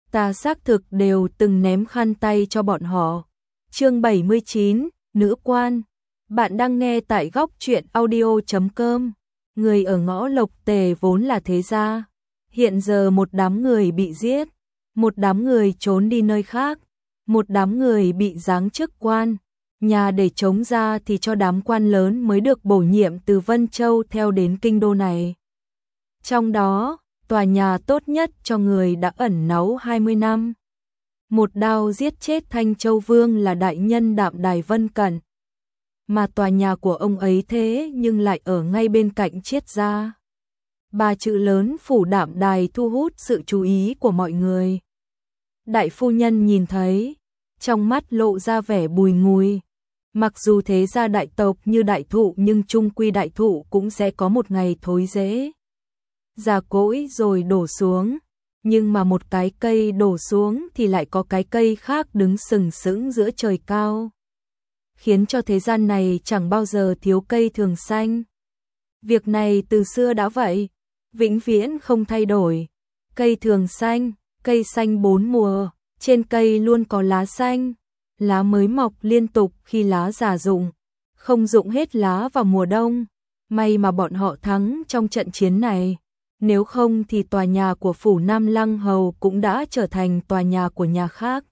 Ta xác thực đều từng ném khăn tay cho bọn họ. Chương 79, Nữ quan. Bạn đang nghe tại góc truyện audio.com. Người ở ngõ Lộc Tề vốn là thế gia. Hiện giờ một đám người bị giết, một đám người trốn đi nơi khác, một đám người bị giáng chức quan. Nhà để chống ra thì cho đám quan lớn mới được bổ nhiệm từ Vân Châu theo đến kinh đô này. Trong đó, tòa nhà tốt nhất cho người đã ẩn náu 20 năm. Một đao giết chết Thanh Châu Vương là đại nhân Đạm Đài Vân Cẩn. Mà tòa nhà của ông ấy thế nhưng lại ở ngay bên cạnh Triết gia. Ba chữ lớn Phủ Đạm Đài thu hút sự chú ý của mọi người. Đại phu nhân nhìn thấy, trong mắt lộ ra vẻ bùi ngùi. Mặc dù thế gia đại tộc như đại thụ nhưng chung quy đại thụ cũng sẽ có một ngày thối rễ, già cỗi rồi đổ xuống. Nhưng mà một cái cây đổ xuống thì lại có cái cây khác đứng sừng sững giữa trời cao, khiến cho thế gian này chẳng bao giờ thiếu cây thường xanh. Việc này từ xưa đã vậy, vĩnh viễn không thay đổi. Cây thường xanh, cây xanh bốn mùa, trên cây luôn có lá xanh, lá mới mọc liên tục khi lá già rụng, không rụng hết lá vào mùa đông. May mà bọn họ thắng trong trận chiến này, nếu không thì tòa nhà của Phủ Nam Lăng Hầu cũng đã trở thành tòa nhà của nhà khác.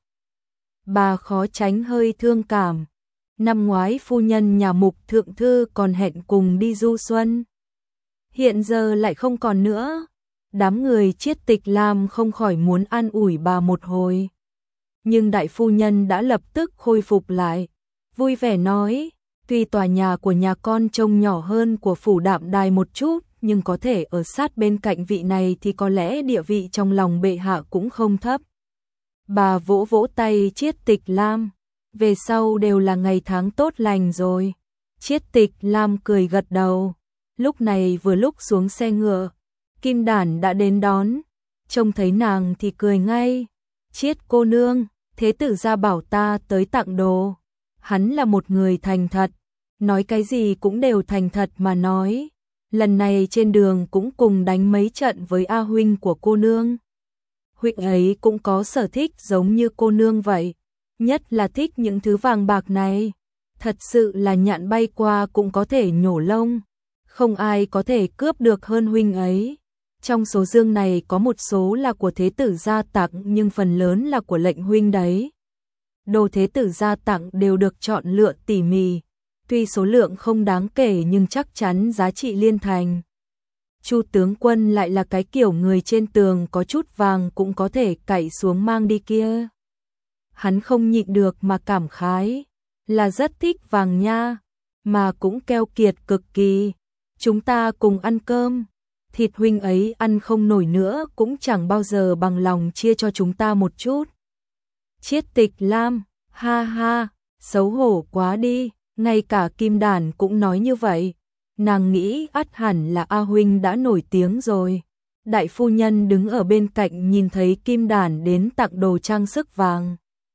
Bà khó tránh hơi thương cảm. Năm ngoái phu nhân nhà Mục Thượng Thư còn hẹn cùng đi du xuân, hiện giờ lại không còn nữa. Đám người Triết Tịch Lam không khỏi muốn an ủi bà một hồi. Nhưng đại phu nhân đã lập tức khôi phục lại, vui vẻ nói, tuy tòa nhà của nhà con trông nhỏ hơn của Phủ Đạm Đài một chút, nhưng có thể ở sát bên cạnh vị này thì có lẽ địa vị trong lòng bệ hạ cũng không thấp. Bà vỗ vỗ tay Triết Tịch Lam, về sau đều là ngày tháng tốt lành rồi. Triết Tịch Lam cười gật đầu. Lúc này vừa lúc xuống xe ngựa, Kim Đản đã đến đón, trông thấy nàng thì cười ngay. Triết cô nương, thế tử gia bảo ta tới tặng đồ. Hắn là một người thành thật, nói cái gì cũng đều thành thật mà nói. Lần này trên đường cũng cùng đánh mấy trận với A huynh của cô nương. Huynh ấy cũng có sở thích giống như cô nương vậy, nhất là thích những thứ vàng bạc này. Thật sự là nhạn bay qua cũng có thể nhổ lông, không ai có thể cướp được hơn huynh ấy. Trong số dương này có một số là của thế tử gia tặng nhưng phần lớn là của lệnh huynh đấy. Đồ thế tử gia tặng đều được chọn lựa tỉ mỉ, tuy số lượng không đáng kể nhưng chắc chắn giá trị liên thành. Chu tướng quân lại là cái kiểu người trên tường có chút vàng cũng có thể cạy xuống mang đi kia. Hắn không nhịn được mà cảm khái, là rất thích vàng nha, mà cũng keo kiệt cực kỳ. Chúng ta cùng ăn cơm, thịt huynh ấy ăn không nổi nữa cũng chẳng bao giờ bằng lòng chia cho chúng ta một chút. Triết Tịch Lam, ha ha, xấu hổ quá đi, ngay cả Kim Đản cũng nói như vậy. Nàng nghĩ ắt hẳn là A huynh đã nổi tiếng rồi. Đại phu nhân đứng ở bên cạnh nhìn thấy Kim Đản đến tặng đồ trang sức vàng,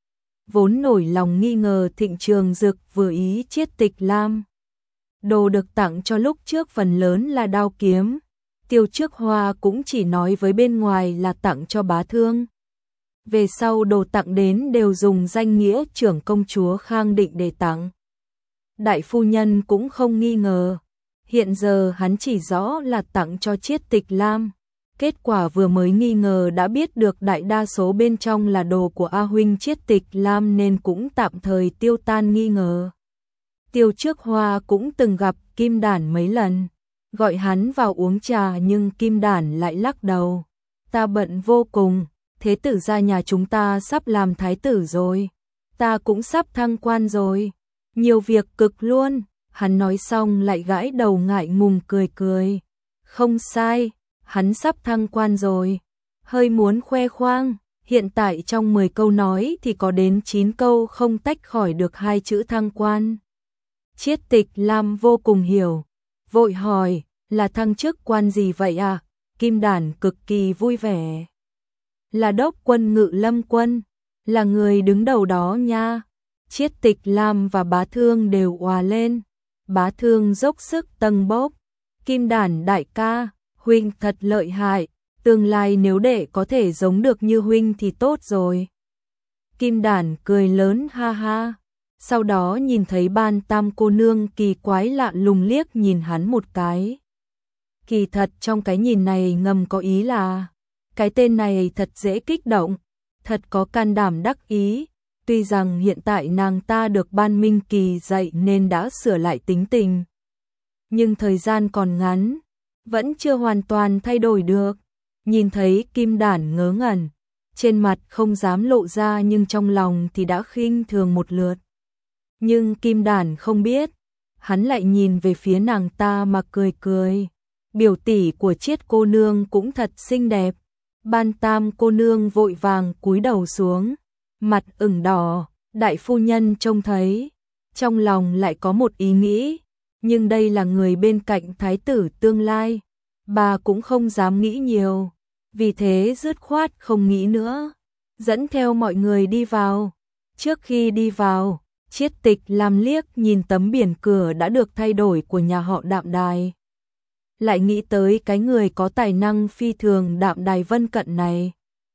vốn nổi lòng nghi ngờ Thịnh Trường Dực vừa ý Triết Tịch Lam. Đồ được tặng cho lúc trước phần lớn là đao kiếm. Tiêu Trước Hoa cũng chỉ nói với bên ngoài là tặng cho bá thương. Về sau đồ tặng đến đều dùng danh nghĩa trưởng công chúa Khang Định để tặng. Đại phu nhân cũng không nghi ngờ. Hiện giờ hắn chỉ rõ là tặng cho Triết Tịch Lam. Kết quả vừa mới nghi ngờ đã biết được đại đa số bên trong là đồ của A huynh Triết Tịch Lam nên cũng tạm thời tiêu tan nghi ngờ. Tiêu Trước Hoa cũng từng gặp Kim Đản mấy lần, gọi hắn vào uống trà nhưng Kim Đản lại lắc đầu. Ta bận vô cùng, thế tử gia nhà chúng ta sắp làm thái tử rồi, ta cũng sắp thăng quan rồi, nhiều việc cực luôn. Hắn nói xong lại gãi đầu ngại ngùng cười cười. Không sai, hắn sắp thăng quan rồi, hơi muốn khoe khoang. Hiện tại trong 10 câu nói thì có đến 9 câu không tách khỏi được hai chữ thăng quan. Triết Tịch Lam vô cùng hiểu, vội hỏi, là thăng chức quan gì vậy à? Kim Đản cực kỳ vui vẻ. Là đốc quân Ngự Lâm quân, là người đứng đầu đó nha. Triết Tịch Lam và bá thương đều òa lên. Bá thương dốc sức tâng bốc. Kim Đản đại ca, huynh thật lợi hại. Tương lai nếu đệ có thể giống được như huynh thì tốt rồi. Kim Đản cười lớn ha ha. Sau đó nhìn thấy Ban Tam cô nương kỳ quái lạ lùng liếc nhìn hắn một cái. Kỳ thật trong cái nhìn này ngầm có ý là cái tên này thật dễ kích động, thật có can đảm đắc ý. Tuy rằng hiện tại nàng ta được Ban Minh Kỳ dạy nên đã sửa lại tính tình, nhưng thời gian còn ngắn, vẫn chưa hoàn toàn thay đổi được. Nhìn thấy Kim Đản ngớ ngẩn, trên mặt không dám lộ ra nhưng trong lòng thì đã khinh thường một lượt. Nhưng Kim Đản không biết, hắn lại nhìn về phía nàng ta mà cười cười. Biểu tỷ của Chiết cô nương cũng thật xinh đẹp. Ban Tam cô nương vội vàng cúi đầu xuống, mặt ửng đỏ. Đại phu nhân trông thấy, trong lòng lại có một ý nghĩ, nhưng đây là người bên cạnh thái tử tương lai, bà cũng không dám nghĩ nhiều, vì thế dứt khoát không nghĩ nữa, dẫn theo mọi người đi vào. Trước khi đi vào, Chiết Tịch Lam liếc nhìn tấm biển cửa đã được thay đổi của nhà họ Đạm Đài, lại nghĩ tới cái người có tài năng phi thường Đạm Đài Vân Cận này.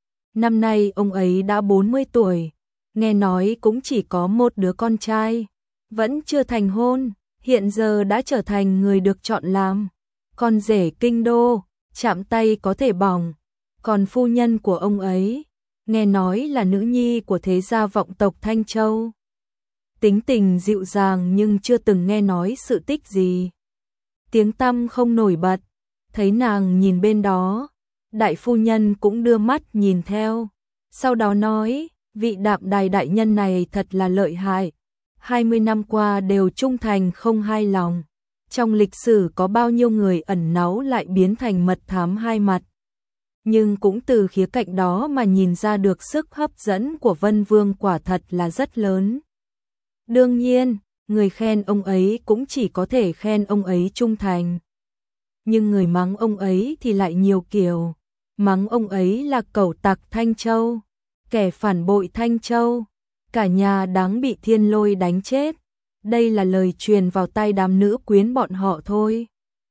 Năm nay ông ấy đã 40 tuổi, nghe nói cũng chỉ có một đứa con trai, vẫn chưa thành hôn, hiện giờ đã trở thành người được chọn làm con rể kinh đô, chạm tay có thể bỏng. Còn phu nhân của ông ấy, nghe nói là nữ nhi của thế gia vọng tộc Thanh Châu. Tính tình dịu dàng nhưng chưa từng nghe nói sự tích gì. Tiếng tăm không nổi bật, thấy nàng nhìn bên đó, đại phu nhân cũng đưa mắt nhìn theo. Sau đó nói, vị Đạm Đài đại nhân này thật là lợi hại. 20 năm qua đều trung thành không hai lòng. Trong lịch sử có bao nhiêu người ẩn náu lại biến thành mật thám hai mặt. Nhưng cũng từ khía cạnh đó mà nhìn ra được sức hấp dẫn của Vân Vương quả thật là rất lớn. Đương nhiên, người khen ông ấy cũng chỉ có thể khen ông ấy trung thành. Nhưng người mắng ông ấy thì lại nhiều kiểu. Mắng ông ấy là cẩu tặc Thanh Châu, kẻ phản bội Thanh Châu, cả nhà đáng bị thiên lôi đánh chết. Đây là lời truyền vào tai đám nữ quyến bọn họ thôi.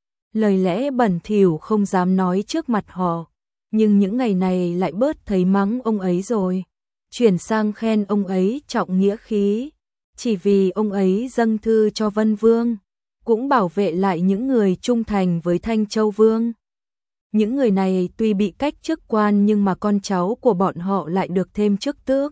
Lời lẽ bẩn thỉu không dám nói trước mặt họ, nhưng những ngày này lại bớt thấy mắng ông ấy rồi, chuyển sang khen ông ấy trọng nghĩa khí, chỉ vì ông ấy dâng thư cho Vân Vương, cũng bảo vệ lại những người trung thành với Thanh Châu Vương. Những người này tuy bị cách chức quan nhưng mà con cháu của bọn họ lại được thêm chức tước.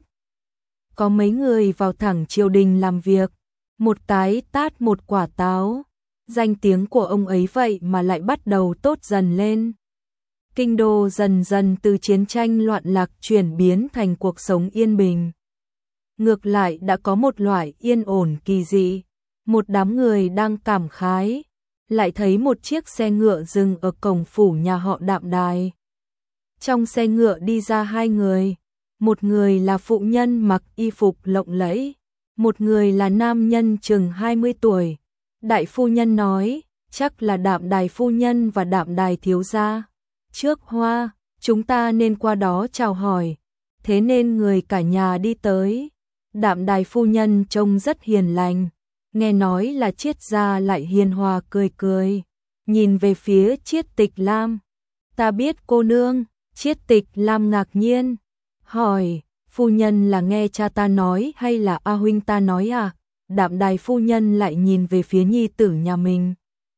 Có mấy người vào thẳng triều đình làm việc, một cái tát một quả táo, danh tiếng của ông ấy vậy mà lại bắt đầu tốt dần lên. Kinh đô dần dần từ chiến tranh loạn lạc chuyển biến thành cuộc sống yên bình. Ngược lại đã có một loại yên ổn kỳ dị. Một đám người đang cảm khái, lại thấy một chiếc xe ngựa dừng ở cổng phủ nhà họ Đạm Đài. Trong xe ngựa đi ra hai người, một người là phụ nhân mặc y phục lộng lẫy, một người là nam nhân chừng 20 tuổi. Đại phu nhân nói, chắc là Đạm Đài phu nhân và Đạm Đài thiếu gia. Trước hoa, chúng ta nên qua đó chào hỏi, thế nên người cả nhà đi tới. Đạm Đài phu nhân trông rất hiền lành, nghe nói là Chiết gia lại hiền hòa cười cười, nhìn về phía Chiết Tịch Lam. Ta biết cô nương. Chiết Tịch Lam ngạc nhiên, hỏi, phu nhân là nghe cha ta nói hay là A huynh ta nói à? Đạm Đài phu nhân lại nhìn về phía nhi tử nhà mình.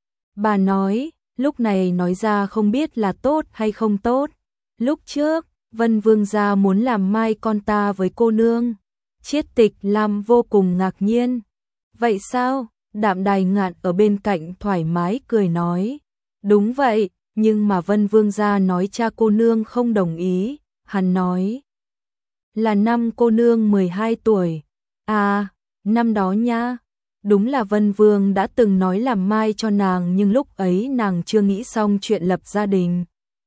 Bà nói, lúc này nói ra không biết là tốt hay không tốt. Lúc trước, Vân Vương gia muốn làm mai con ta với cô nương. Chiết Tịch Lam vô cùng ngạc nhiên. Vậy sao? Đạm Đài Ngạn ở bên cạnh thoải mái cười nói. Đúng vậy, nhưng mà Vân Vương gia nói cha cô nương không đồng ý. Hắn nói là năm cô nương 12 tuổi. À, năm đó nha. Đúng là Vân Vương đã từng nói làm mai cho nàng nhưng lúc ấy nàng chưa nghĩ xong chuyện lập gia đình.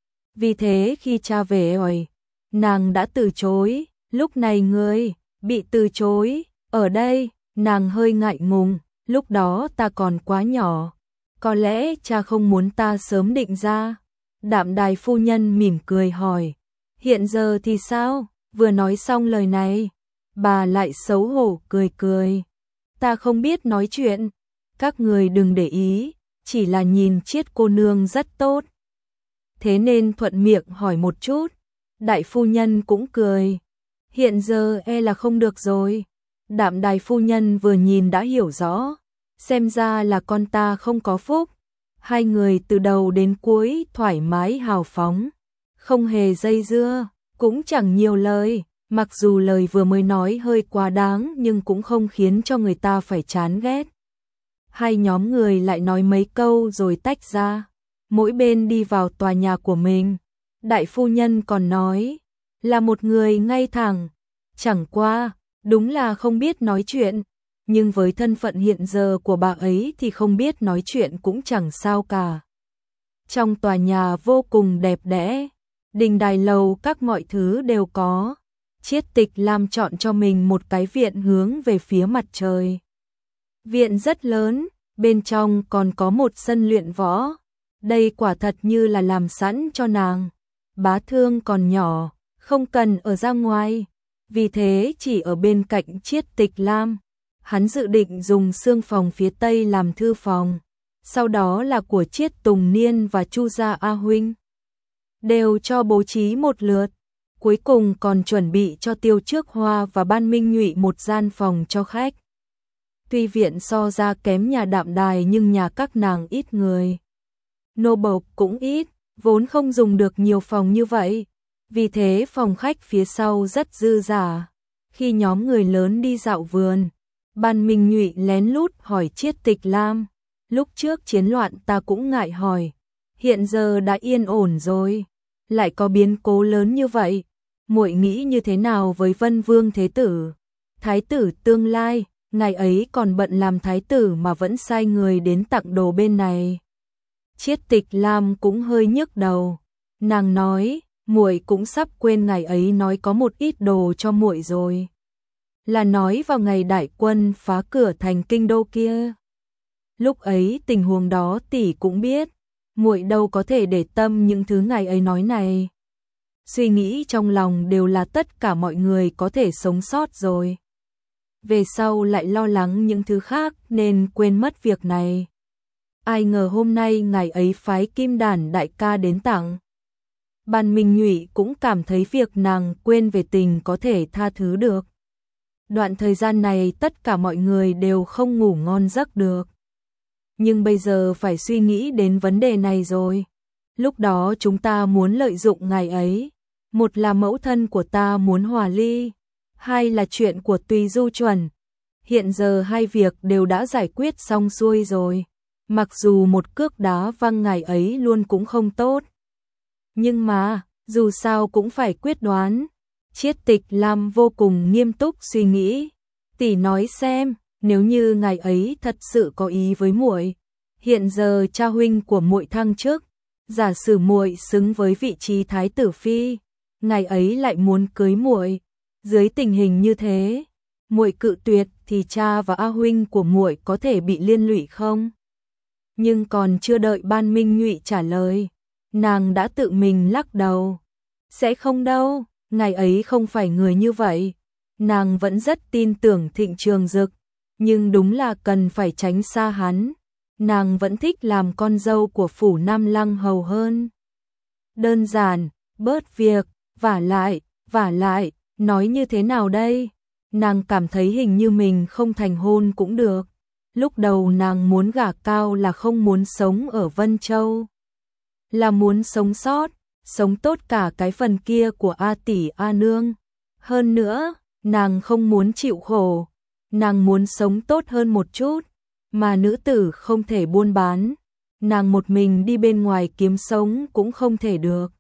Vì thế khi cha về rồi, nàng đã từ chối. Lúc này ngươi bị từ chối. Ở đây, nàng hơi ngại ngùng. Lúc đó ta còn quá nhỏ. Có lẽ cha không muốn ta sớm định ra. Đạm Đài phu nhân mỉm cười hỏi. Hiện giờ thì sao? Vừa nói xong lời này, bà lại xấu hổ cười cười. Ta không biết nói chuyện. Các người đừng để ý, chỉ là nhìn Chiết cô nương rất tốt. thế nên thuận miệng hỏi một chút. Đại phu nhân cũng cười. Hiện giờ e là không được rồi. Đạm Đài phu nhân vừa nhìn đã hiểu rõ. Xem ra là con ta không có phúc. Hai người từ đầu đến cuối thoải mái hào phóng. Không hề dây dưa, cũng chẳng nhiều lời. Mặc dù lời vừa mới nói hơi quá đáng nhưng cũng không khiến cho người ta phải chán ghét. Hai nhóm người lại nói mấy câu rồi tách ra. Mỗi bên đi vào tòa nhà của mình. Đại phu nhân còn nói là một người ngay thẳng. Chẳng qua, đúng là không biết nói chuyện. Nhưng với thân phận hiện giờ của bà ấy thì không biết nói chuyện cũng chẳng sao cả. Trong tòa nhà vô cùng đẹp đẽ. Đình đài lầu các mọi thứ đều có. Chiết Tịch Lam chọn cho mình một cái viện hướng về phía mặt trời. Viện rất lớn, bên trong còn có một sân luyện võ. Đây quả thật như là làm sẵn cho nàng. Bá Thương còn nhỏ, không cần ở ra ngoài. Vì thế chỉ ở bên cạnh Chiết Tịch Lam. Hắn dự định dùng xương phòng phía tây làm thư phòng. Sau đó là của Chiết Tùng Niên và Chu Gia A Huynh. Đều cho bố trí một lượt. Cuối cùng còn chuẩn bị cho Tiêu Trước Hoa và Ban Minh Nhụy một gian phòng cho khách. Tuy viện so ra kém nhà Đạm Đài nhưng nhà các nàng ít người. Nô bộc cũng ít, vốn không dùng được nhiều phòng như vậy. Vì thế phòng khách phía sau rất dư dả. Khi nhóm người lớn đi dạo vườn, Ban Minh Nhụy lén lút hỏi Chiết Tịch Lam. Lúc trước chiến loạn ta cũng ngại hỏi. Hiện giờ đã yên ổn rồi. Lại có biến cố lớn như vậy. Muội nghĩ như thế nào với Vân Vương Thế Tử? Thái tử tương lai, ngày ấy còn bận làm thái tử mà vẫn sai người đến tặng đồ bên này. Chiết Tịch Lam cũng hơi nhức đầu. Nàng nói, muội cũng sắp quên ngày ấy nói có một ít đồ cho muội rồi. Là nói vào ngày đại quân phá cửa thành kinh đô kia. Lúc ấy tình huống đó tỷ cũng biết, muội đâu có thể để tâm những thứ ngày ấy nói này. Suy nghĩ trong lòng đều là tất cả mọi người có thể sống sót rồi. Về sau lại lo lắng những thứ khác nên quên mất việc này. Ai ngờ hôm nay ngày ấy phái Kim Đản đại ca đến tặng. Ban Minh Nhụy cũng cảm thấy việc nàng quên về tình có thể tha thứ được. Đoạn thời gian này tất cả mọi người đều không ngủ ngon giấc được. Nhưng bây giờ phải suy nghĩ đến vấn đề này rồi. Lúc đó chúng ta muốn lợi dụng ngày ấy. Một là mẫu thân của ta muốn hòa ly. Hai là chuyện của Tùy Du Chuẩn. Hiện giờ hai việc đều đã giải quyết xong xuôi rồi. Mặc dù một cước đá văng ngày ấy luôn cũng không tốt. Nhưng mà, dù sao cũng phải quyết đoán. Chiết Tịch Lam vô cùng nghiêm túc suy nghĩ. Tỷ nói xem, nếu như ngày ấy thật sự có ý với muội, hiện giờ cha huynh của muội thăng chức, giả sử muội xứng với vị trí thái tử phi, ngày ấy lại muốn cưới muội, dưới tình hình như thế, muội cự tuyệt thì cha và A huynh của muội có thể bị liên lụy không? Nhưng còn chưa đợi Ban Minh Nhụy trả lời, nàng đã tự mình lắc đầu. Sẽ không đâu, ngày ấy không phải người như vậy. Nàng vẫn rất tin tưởng Thịnh Trường Dực, nhưng đúng là cần phải tránh xa hắn. Nàng vẫn thích làm con dâu của phủ Nam Lăng Hầu hơn. Đơn giản, bớt việc, vả lại, nói như thế nào đây? Nàng cảm thấy hình như mình không thành hôn cũng được. Lúc đầu nàng muốn gả Cao là không muốn sống ở Vân Châu. Là muốn sống sót, sống tốt cả cái phần kia của A tỷ A nương. Hơn nữa, nàng không muốn chịu khổ. Nàng muốn sống tốt hơn một chút. Mà nữ tử không thể buôn bán. Nàng một mình đi bên ngoài kiếm sống cũng không thể được.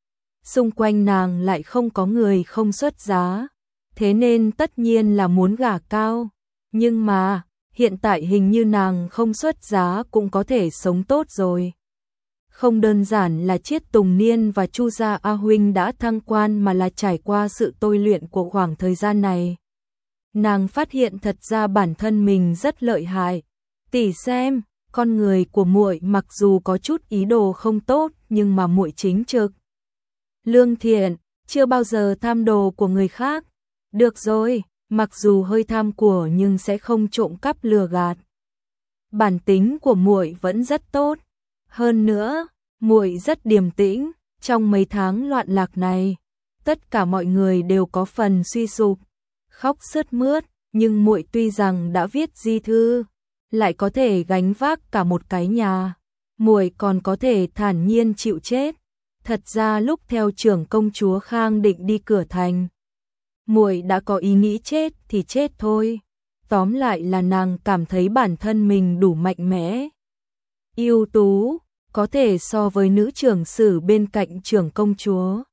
Xung quanh nàng lại không có người không xuất giá. Thế nên tất nhiên là muốn gả Cao. Nhưng mà, hiện tại hình như nàng không xuất giá cũng có thể sống tốt rồi. Không đơn giản là Chiết Tùng Niên và Chu Gia A Huynh đã thăng quan mà là trải qua sự tôi luyện của khoảng thời gian này. Nàng phát hiện thật ra bản thân mình rất lợi hại. Tỷ xem, con người của muội mặc dù có chút ý đồ không tốt nhưng mà muội chính trực, lương thiện, chưa bao giờ tham đồ của người khác. Được rồi, mặc dù hơi tham của nhưng sẽ không trộm cắp lừa gạt. Bản tính của muội vẫn rất tốt. Hơn nữa, muội rất điềm tĩnh, trong mấy tháng loạn lạc này, tất cả mọi người đều có phần suy sụp, khóc sướt mướt, nhưng muội tuy rằng đã viết di thư, lại có thể gánh vác cả một cái nhà, muội còn có thể thản nhiên chịu chết. Thật ra lúc theo trưởng công chúa Khang định đi cửa thành, muội đã có ý nghĩ chết thì chết thôi. Tóm lại là nàng cảm thấy bản thân mình đủ mạnh mẽ, ưu tú, có thể so với nữ trưởng sử bên cạnh trưởng công chúa.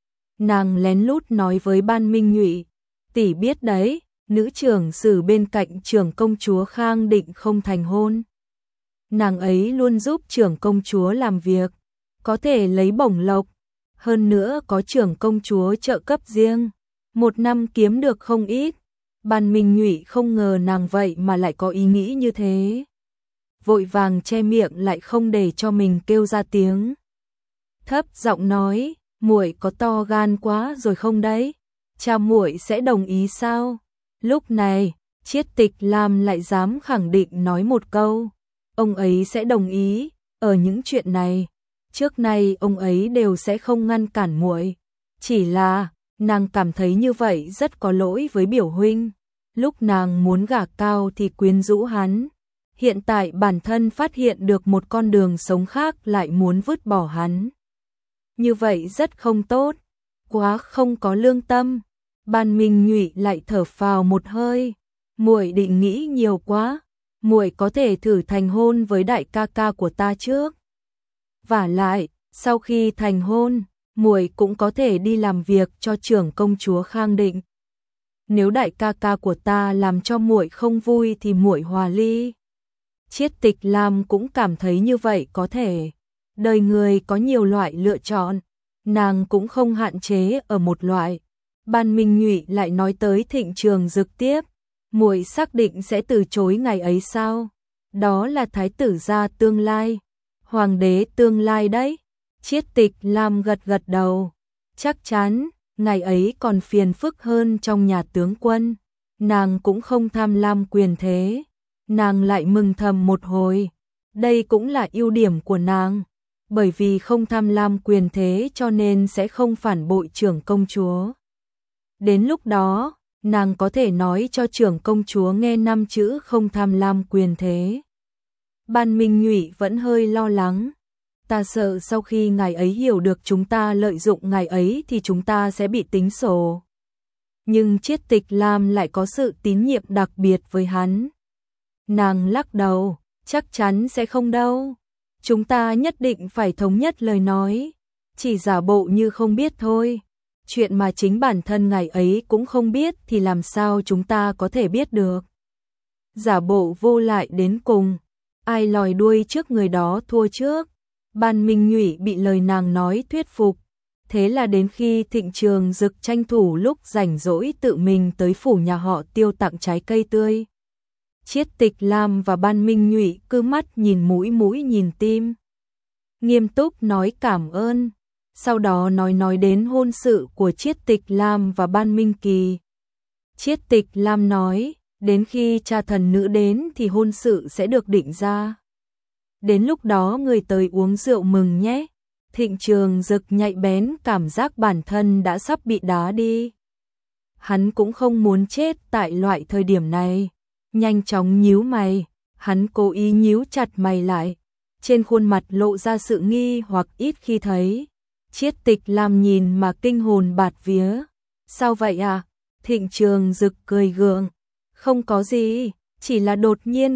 Nàng lén lút nói với Ban Minh Nhụy, tỷ biết đấy, nữ trưởng sử bên cạnh trưởng công chúa Khang định không thành hôn. Nàng ấy luôn giúp trưởng công chúa làm việc, có thể lấy bổng lộc, hơn nữa có trưởng công chúa trợ cấp riêng, một năm kiếm được không ít. Ban Minh Nhụy không ngờ nàng vậy mà lại có ý nghĩ như thế, vội vàng che miệng lại không để cho mình kêu ra tiếng. Thấp giọng nói, muội có to gan quá rồi không đấy? Cha muội sẽ đồng ý sao? Lúc này, Chiết Tịch Lam lại dám khẳng định nói một câu, ông ấy sẽ đồng ý. Ở những chuyện này, trước nay ông ấy đều sẽ không ngăn cản muội, chỉ là nàng cảm thấy như vậy rất có lỗi với biểu huynh. Lúc nàng muốn gả cao thì quyến rũ hắn, hiện tại bản thân phát hiện được một con đường sống khác lại muốn vứt bỏ hắn. Như vậy rất không tốt, quá không có lương tâm. Ban Minh Nhụy lại thở phào một hơi, muội định nghĩ nhiều quá, muội có thể thử thành hôn với đại ca ca của ta trước. Vả lại, sau khi thành hôn, muội cũng có thể đi làm việc cho trưởng công chúa Khang Định. Nếu đại ca ca của ta làm cho muội không vui thì muội hòa ly. Chiết Tịch Lam cũng cảm thấy như vậy có thể. Đời người có nhiều loại lựa chọn, nàng cũng không hạn chế ở một loại. Ban Minh Nhụy lại nói tới Thịnh Trường Dực tiếp, muội xác định sẽ từ chối ngày ấy sao? Đó là thái tử gia tương lai, hoàng đế tương lai đấy. Chiết Tịch Lam gật gật đầu, chắc chắn, ngày ấy còn phiền phức hơn trong nhà tướng quân. Nàng cũng không tham lam quyền thế, nàng lại mừng thầm một hồi. Đây cũng là ưu điểm của nàng, bởi vì không tham lam quyền thế cho nên sẽ không phản bội trưởng công chúa. Đến lúc đó, nàng có thể nói cho trưởng công chúa nghe 5 chữ không tham lam quyền thế. Ban Minh Nhụy vẫn hơi lo lắng. Ta sợ sau khi ngài ấy hiểu được chúng ta lợi dụng ngài ấy thì chúng ta sẽ bị tính sổ. Nhưng Chiết Tịch Lam lại có sự tín nhiệm đặc biệt với hắn. Nàng lắc đầu, chắc chắn sẽ không đâu. Chúng ta nhất định phải thống nhất lời nói, chỉ giả bộ như không biết thôi. Chuyện mà chính bản thân ngài ấy cũng không biết thì làm sao chúng ta có thể biết được. Giả bộ vô lại đến cùng, ai lòi đuôi trước người đó thua trước. Ban Minh Nhụy bị lời nàng nói thuyết phục, thế là đến khi Thịnh Trường Dực tranh thủ lúc rảnh rỗi tự mình tới phủ nhà họ Tiêu tặng trái cây tươi. Chiết Tịch Lam và Ban Minh Nhụy cứ mắt nhìn mũi mũi nhìn tim. Nghiêm túc nói cảm ơn, sau đó nói đến hôn sự của Chiết Tịch Lam và Ban Minh Kỳ. Chiết Tịch Lam nói, đến khi cha thần nữ đến thì hôn sự sẽ được định ra. Đến lúc đó người tới uống rượu mừng nhé. Thịnh Trường Dực nhạy bén cảm giác bản thân đã sắp bị đá đi. Hắn cũng không muốn chết tại loại thời điểm này. Nhanh chóng nhíu mày, hắn cố ý nhíu chặt mày lại. Trên khuôn mặt lộ ra sự nghi hoặc ít khi thấy. Chiết Tịch Lam nhìn mà kinh hồn bạt vía. Sao vậy à? Thịnh Trường Dực cười gượng. Không có gì, chỉ là đột nhiên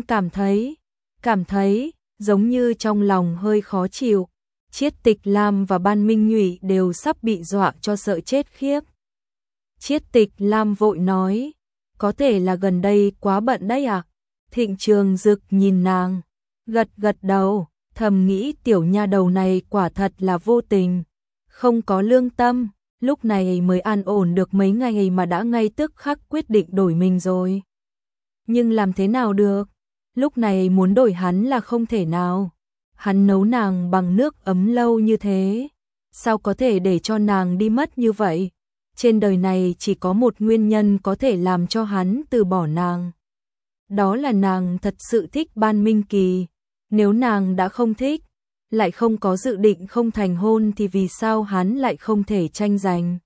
cảm thấy giống như trong lòng hơi khó chịu. Chiết Tịch Lam và Ban Minh Nhụy đều sắp bị dọa cho sợ chết khiếp. Chiết Tịch Lam vội nói, có thể là gần đây quá bận đấy à? Thịnh Trường Dực nhìn nàng, gật đầu, thầm nghĩ tiểu nha đầu này quả thật là vô tình, không có lương tâm, lúc này mới an ổn được mấy ngày mà đã ngay tức khắc quyết định đổi mình rồi. Nhưng làm thế nào được? Lúc này muốn đổi hắn là không thể nào. Hắn nấu nàng bằng nước ấm lâu như thế, sao có thể để cho nàng đi mất như vậy? Trên đời này chỉ có một nguyên nhân có thể làm cho hắn từ bỏ nàng. Đó là nàng thật sự thích Ban Minh Kỳ. Nếu nàng đã không thích, lại không có dự định không thành hôn thì vì sao hắn lại không thể tranh giành?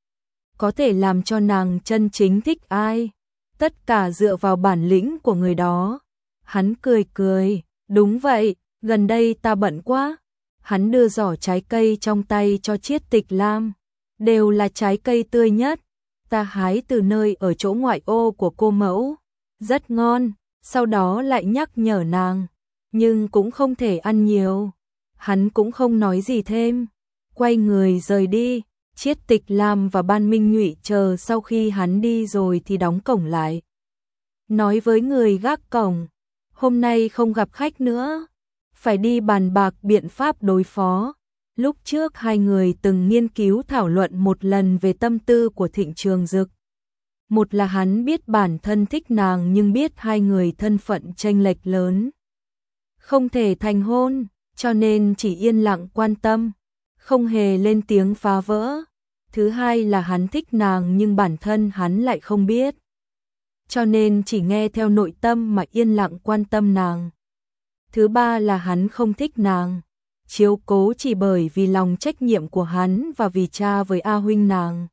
Có thể làm cho nàng chân chính thích ai? Tất cả dựa vào bản lĩnh của người đó. Hắn cười cười, đúng vậy, gần đây ta bận quá. Hắn đưa giỏ trái cây trong tay cho Chiết Tịch Lam, đều là trái cây tươi nhất, ta hái từ nơi ở chỗ ngoại ô của cô mẫu, rất ngon, sau đó lại nhắc nhở nàng, nhưng cũng không thể ăn nhiều. Hắn cũng không nói gì thêm, quay người rời đi. Chiết Tịch Lam và Ban Minh Nhụy chờ sau khi hắn đi rồi thì đóng cổng lại. Nói với người gác cổng, hôm nay không gặp khách nữa, phải đi bàn bạc biện pháp đối phó. Lúc trước hai người từng nghiên cứu thảo luận một lần về tâm tư của Thịnh Trường Dực. Một là hắn biết bản thân thích nàng nhưng biết hai người thân phận chênh lệch lớn, không thể thành hôn, cho nên chỉ yên lặng quan tâm, không hề lên tiếng phá vỡ. Thứ hai là hắn thích nàng nhưng bản thân hắn lại không biết, cho nên chỉ nghe theo nội tâm mà yên lặng quan tâm nàng. Thứ ba là hắn không thích nàng, chiếu cố chỉ bởi vì lòng trách nhiệm của hắn và vì cha với A huynh nàng.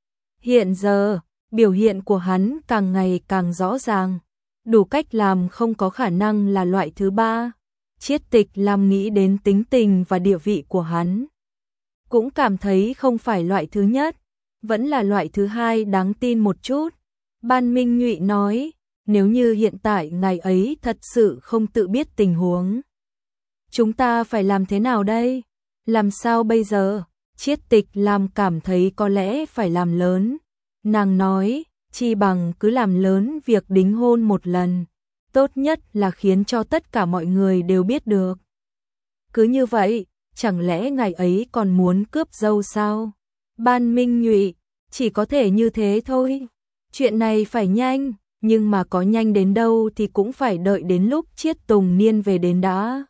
Hiện giờ, biểu hiện của hắn càng ngày càng rõ ràng, đủ cách làm không có khả năng là loại thứ ba. Chiết Tịch Lam nghĩ đến tính tình và địa vị của hắn, cũng cảm thấy không phải loại thứ nhất, vẫn là loại thứ hai đáng tin một chút. Ban Minh Nhụy nói, nếu như hiện tại ngài ấy thật sự không tự biết tình huống, chúng ta phải làm thế nào đây? Làm sao bây giờ? Chiết Tịch Lam cảm thấy có lẽ phải làm lớn. Nàng nói, chi bằng cứ làm lớn việc đính hôn một lần, tốt nhất là khiến cho tất cả mọi người đều biết được. Cứ như vậy, chẳng lẽ ngài ấy còn muốn cướp dâu sao? Ban Minh Nhụy, chỉ có thể như thế thôi. Chuyện này phải nhanh, nhưng mà có nhanh đến đâu thì cũng phải đợi đến lúc Chiết Tùng Niên về đến đã.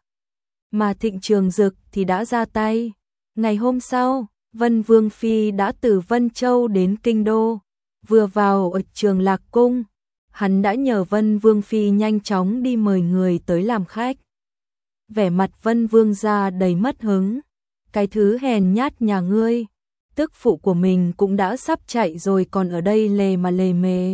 Mà Thịnh Trường Dực thì đã ra tay. Ngày hôm sau, Vân Vương Phi đã từ Vân Châu đến Kinh Đô. Vừa vào ở Trường Lạc Cung, hắn đã nhờ Vân Vương Phi nhanh chóng đi mời người tới làm khách. Vẻ mặt Vân Vương ra đầy mất hứng. Cái thứ hèn nhát nhà ngươi, tức phụ của mình cũng đã sắp chạy rồi còn ở đây lề mà lề mề.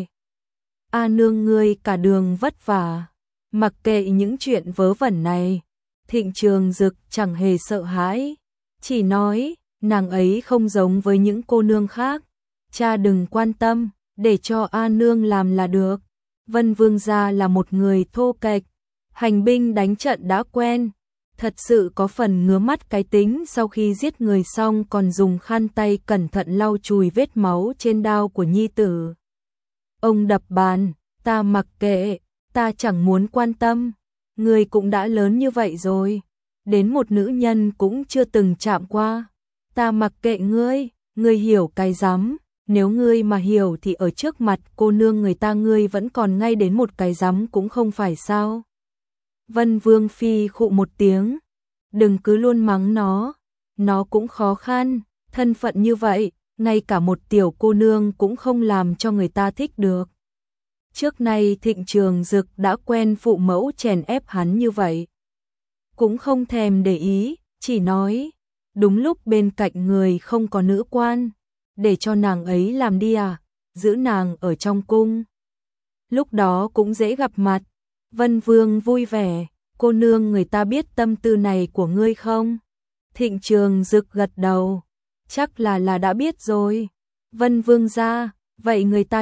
A nương ngươi cả đường vất vả, mặc kệ những chuyện vớ vẩn này. Thịnh Trường Dực chẳng hề sợ hãi, chỉ nói, nàng ấy không giống với những cô nương khác. Cha đừng quan tâm, để cho A nương làm là được. Vân Vương gia là một người thô kệch, hành binh đánh trận đã quen, thật sự có phần ngứa mắt cái tính sau khi giết người xong còn dùng khăn tay cẩn thận lau chùi vết máu trên đao của nhi tử. Ông đập bàn, ta mặc kệ, ta chẳng muốn quan tâm, người cũng đã lớn như vậy rồi, đến một nữ nhân cũng chưa từng chạm qua, ta mặc kệ ngươi hiểu cái rắm, nếu ngươi mà hiểu thì ở trước mặt cô nương người ta ngươi vẫn còn ngay đến một cái rắm cũng không phải sao. Vân Vương Phi khụ một tiếng, đừng cứ luôn mắng nó cũng khó khăn, thân phận như vậy, ngay cả một tiểu cô nương cũng không làm cho người ta thích được. Trước nay Thịnh Trường Dực đã quen phụ mẫu chèn ép hắn như vậy, cũng không thèm để ý, chỉ nói, đúng lúc bên cạnh người không có nữ quan, để cho nàng ấy làm đi à, giữ nàng ở trong cung. Lúc đó cũng dễ gặp mặt. Vân Vương vui vẻ, cô nương người ta biết tâm tư này của ngươi không? Thịnh Trường Dực gật đầu, chắc là đã biết rồi. Vân Vương gia, vậy người ta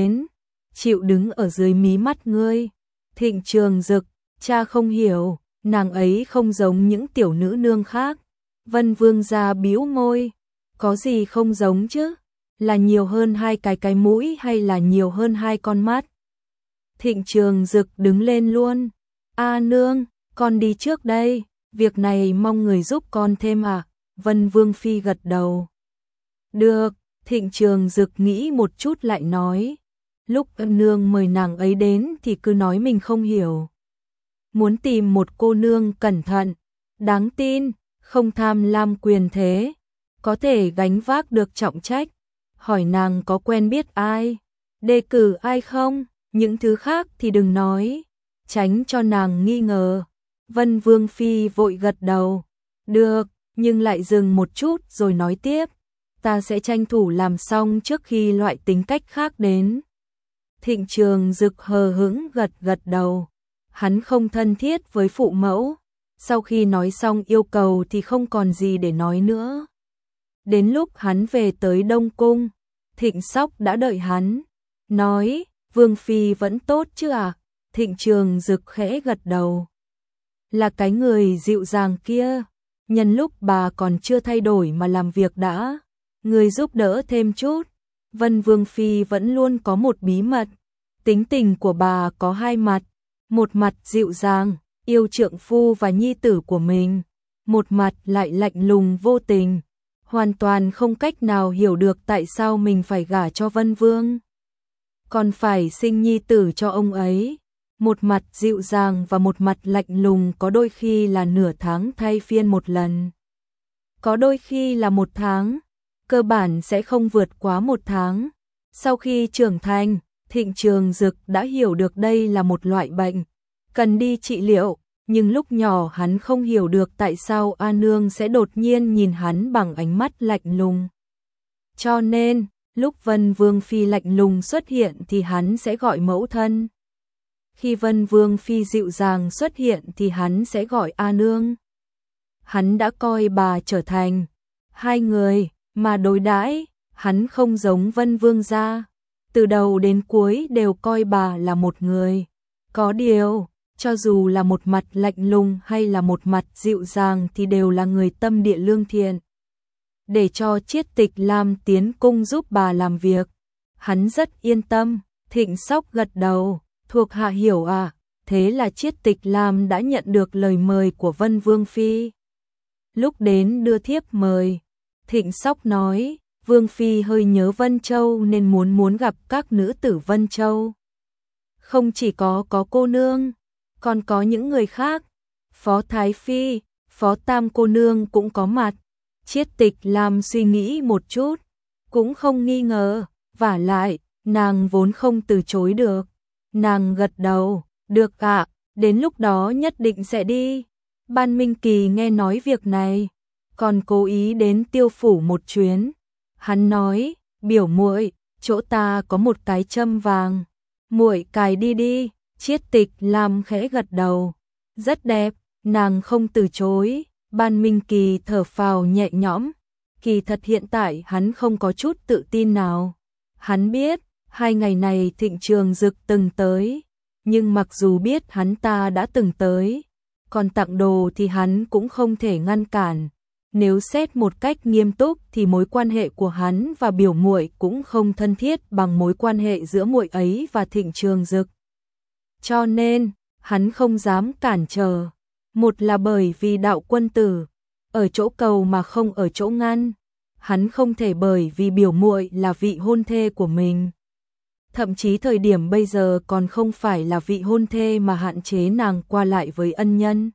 chịu đứng ở dưới mí mắt ngươi. Thịnh Trường Dực, cha không hiểu, nàng ấy không giống những tiểu nữ nương khác. Vân Vương gia bĩu môi, có gì không giống chứ? Là nhiều hơn hai cái mũi hay là nhiều hơn hai con mắt? Thịnh Trường Dực đứng lên luôn. A nương, con đi trước đây, việc này mong người giúp con thêm à? Vân Vương Phi gật đầu. Được, Thịnh Trường Dực nghĩ một chút lại nói. Lúc nương mời nàng ấy đến thì cứ nói mình không hiểu. Muốn tìm một cô nương cẩn thận, đáng tin, không tham lam quyền thế, có thể gánh vác được trọng trách. Hỏi nàng có quen biết ai, đề cử ai không, những thứ khác thì đừng nói, tránh cho nàng nghi ngờ. Vân Vương Phi vội gật đầu, Được, nhưng lại dừng một chút rồi nói tiếp. Ta sẽ tranh thủ làm xong trước khi loại tính cách khác đến. Thịnh Trường Dực hờ hững gật gật đầu. Hắn không thân thiết với phụ mẫu. Sau khi nói xong yêu cầu thì không còn gì để nói nữa. Đến lúc hắn về tới Đông Cung, Thịnh Sóc đã đợi hắn. Nói, Vương Phi vẫn tốt chứ à? Thịnh Trường Dực khẽ gật đầu. Là cái người dịu dàng kia. Nhân lúc bà còn chưa thay đổi mà làm việc đã. Người giúp đỡ thêm chút. Vân Vương Phi vẫn luôn có một bí mật. Tính tình của bà có hai mặt. Một mặt dịu dàng, yêu trượng phu và nhi tử của mình. Một mặt lại lạnh lùng vô tình. Hoàn toàn không cách nào hiểu được tại sao mình phải gả cho Vân Vương. Còn phải sinh nhi tử cho ông ấy. Một mặt dịu dàng và một mặt lạnh lùng có đôi khi là nửa tháng thay phiên một lần. Có đôi khi là một tháng, cơ bản sẽ không vượt quá một tháng. Sau khi trưởng thành, Thịnh Trường Dực đã hiểu được đây là một loại bệnh, cần đi trị liệu, nhưng lúc nhỏ hắn không hiểu được tại sao A Nương sẽ đột nhiên nhìn hắn bằng ánh mắt lạnh lùng. Cho nên, lúc Vân Vương Phi lạnh lùng xuất hiện thì hắn sẽ gọi mẫu thân. Khi Vân Vương Phi dịu dàng xuất hiện thì hắn sẽ gọi A Nương. Hắn đã coi bà trở thành hai người mà đối đãi, hắn không giống Vân Vương gia, từ đầu đến cuối đều coi bà là một người. Có điều, cho dù là một mặt lạnh lùng hay là một mặt dịu dàng thì đều là người tâm địa lương thiện. Để cho Chiết Tịch Lam tiến cung giúp bà làm việc, hắn rất yên tâm. Thịnh Sóc gật đầu, thuộc hạ hiểu à, thế là Chiết Tịch Lam đã nhận được lời mời của Vân Vương Phi. Lúc đến đưa thiếp mời, Thịnh Sóc nói, Vương Phi hơi nhớ Vân Châu nên muốn gặp các nữ tử Vân Châu. Không chỉ có cô nương, còn có những người khác, Phó Thái Phi, Phó Tam cô nương cũng có mặt. Chiết Tịch Lam suy nghĩ một chút, cũng không nghi ngờ, vả lại, nàng vốn không từ chối được. Nàng gật đầu, được ạ, đến lúc đó nhất định sẽ đi. Ban Minh Kỳ nghe nói việc này, còn cố ý đến Tiêu phủ một chuyến. Hắn nói, biểu muội, chỗ ta có một cái châm vàng, muội cài đi đi. Chiết Tịch Lam khẽ gật đầu, rất đẹp, nàng không từ chối. Ban Minh Kỳ thở phào nhẹ nhõm, kỳ thật hiện tại hắn không có chút tự tin nào. Hắn biết, 2 ngày này Thịnh Trường Dực từng tới, nhưng mặc dù biết hắn ta đã từng tới, còn tặng đồ thì hắn cũng không thể ngăn cản. Nếu xét một cách nghiêm túc thì mối quan hệ của hắn và biểu muội cũng không thân thiết bằng mối quan hệ giữa muội ấy và Thịnh Trường Dực. Cho nên, hắn không dám cản trở. Một là bởi vì đạo quân tử, ở chỗ cầu mà không ở chỗ ngăn. Hắn không thể bởi vì biểu muội là vị hôn thê của mình. Thậm chí thời điểm bây giờ còn không phải là vị hôn thê mà hạn chế nàng qua lại với ân nhân.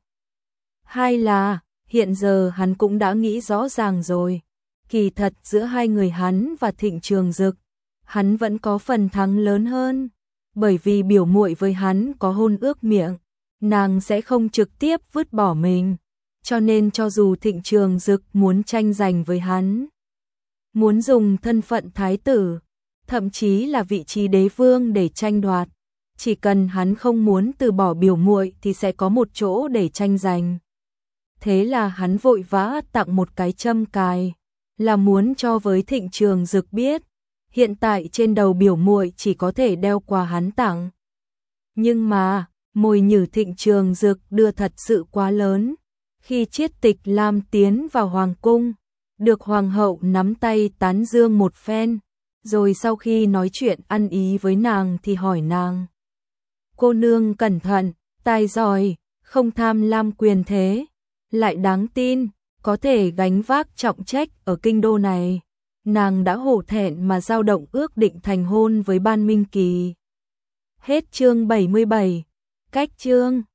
Hai là, hiện giờ hắn cũng đã nghĩ rõ ràng rồi. Kỳ thật giữa hai người hắn và Thịnh Trường Dực, hắn vẫn có phần thắng lớn hơn. Bởi vì biểu muội với hắn có hôn ước miệng, nàng sẽ không trực tiếp vứt bỏ mình. Cho nên cho dù Thịnh Trường Dực muốn tranh giành với hắn, muốn dùng thân phận thái tử, thậm chí là vị trí đế vương để tranh đoạt, chỉ cần hắn không muốn từ bỏ biểu muội thì sẽ có một chỗ để tranh giành. Thế là hắn vội vã tặng một cái châm cài, là muốn cho với Thịnh Trường Dực biết, hiện tại trên đầu biểu muội chỉ có thể đeo quà hắn tặng. Nhưng mà, mồi nhử Thịnh Trường Dực đưa thật sự quá lớn. Khi Chiết Tịch Lam tiến vào hoàng cung, được hoàng hậu nắm tay tán dương một phen, rồi sau khi nói chuyện ăn ý với nàng thì hỏi nàng: cô nương cẩn thận, tài giỏi, không tham lam quyền thế, lại đáng tin, có thể gánh vác trọng trách ở kinh đô này. Nàng đã hổ thẹn mà dao động ước định thành hôn với Ban Minh Kỳ. Hết chương 77, cách chương